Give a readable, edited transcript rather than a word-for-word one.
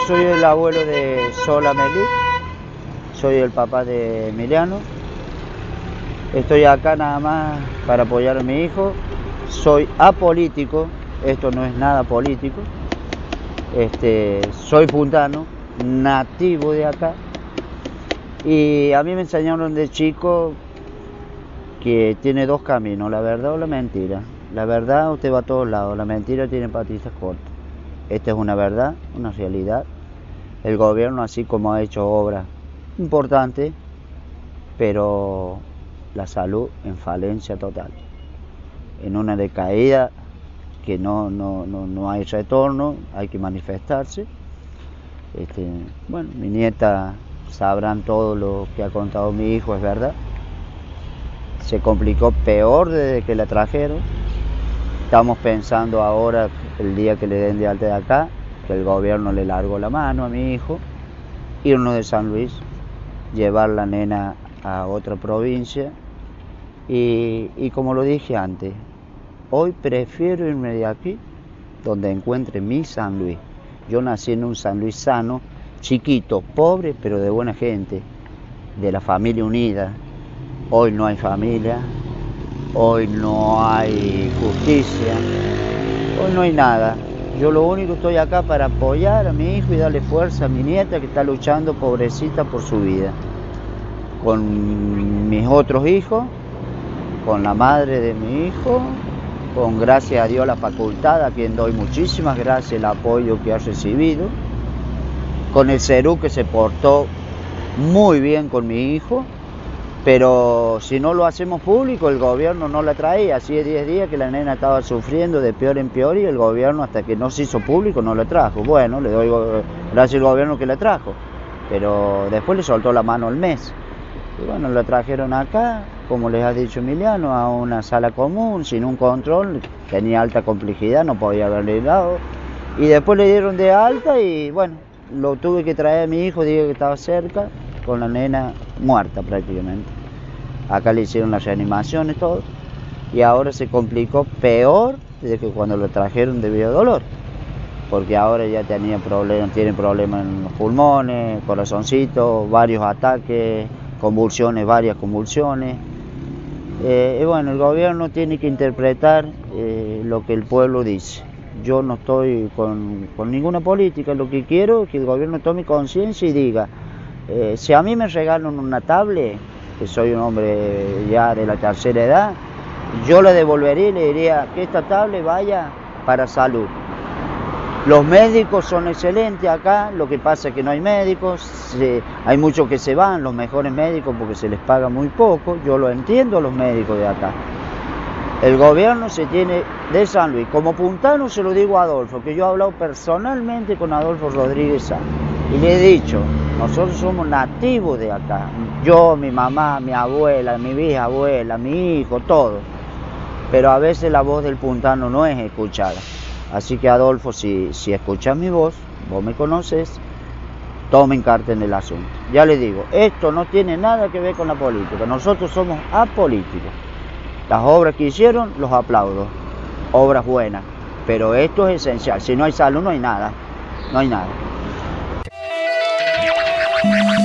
soy el abuelo de Sola Meli, soy el papá de Emiliano. Estoy acá nada más para apoyar a mi hijo. Soy apolítico, esto no es nada político. Soy puntano, nativo de acá. Y a mí me enseñaron de chico que tiene dos caminos, la verdad o la mentira. La verdad usted va a todos lados, la mentira tiene patitas cortas. Esta es una verdad, una realidad. El gobierno, así como ha hecho obras importantes, pero la salud en falencia total, en una decaída que no hay retorno, hay que manifestarse. Bueno, mi nieta sabrán todo lo que ha contado mi hijo, es verdad. Se complicó peor desde que la trajeron. Estamos pensando ahora, el día que le den de alta de acá, que el gobierno le largó la mano a mi hijo, irnos de San Luis, llevar la nena a otra provincia. Y como lo dije antes, hoy prefiero irme de aquí, donde encuentre mi San Luis. Yo nací en un San Luis sano, chiquito, pobre, pero de buena gente, de la familia unida. Hoy no hay familia, hoy no hay justicia, hoy no hay nada. Yo lo único estoy acá para apoyar a mi hijo y darle fuerza a mi nieta que está luchando, pobrecita, por su vida. Con mis otros hijos, con la madre de mi hijo, con gracias a Dios la facultad, a quien doy muchísimas gracias el apoyo que ha recibido, con el CERU que se portó muy bien con mi hijo. Pero si no lo hacemos público, el gobierno no la trae. Así es 10 días que la nena estaba sufriendo de peor en peor y el gobierno, hasta que no se hizo público, no la trajo. Bueno, le doy gracias al gobierno que la trajo, pero después le soltó la mano al mes. Y bueno, la trajeron acá, como les ha dicho Emiliano, a una sala común, sin un control, tenía alta complejidad, no podía haberle dado. Y después le dieron de alta y bueno, lo tuve que traer a mi hijo, digo que estaba cerca, con la nena muerta prácticamente. Acá le hicieron las reanimaciones, todo, y ahora se complicó peor de que cuando lo trajeron debido a dolor, porque ahora ya tiene problemas en los pulmones, corazoncito, varios ataques, convulsiones, varias convulsiones. Y bueno, el gobierno tiene que interpretar lo que el pueblo dice. Yo no estoy con ninguna política, lo que quiero es que el gobierno tome conciencia y diga, si a mí me regalan una tablet, que soy un hombre ya de la tercera edad, yo la devolvería y le diría que esta tablet vaya para salud. Los médicos son excelentes acá, lo que pasa es que no hay médicos, hay muchos que se van, los mejores médicos, porque se les paga muy poco, yo lo entiendo a los médicos de acá. El gobierno se tiene de San Luis, como puntano se lo digo a Adolfo, que yo he hablado personalmente con Adolfo Rodríguez Sá, y le he dicho, nosotros somos nativos de acá, yo, mi mamá, mi abuela, mi bisabuela, mi hijo, todo, pero a veces la voz del puntano no es escuchada. Así que Adolfo, si escuchas mi voz, vos me conoces, tomen carta en el asunto. Ya les digo, esto no tiene nada que ver con la política, nosotros somos apolíticos. Las obras que hicieron, los aplaudo, obras buenas, pero esto es esencial, si no hay salud no hay nada, no hay nada.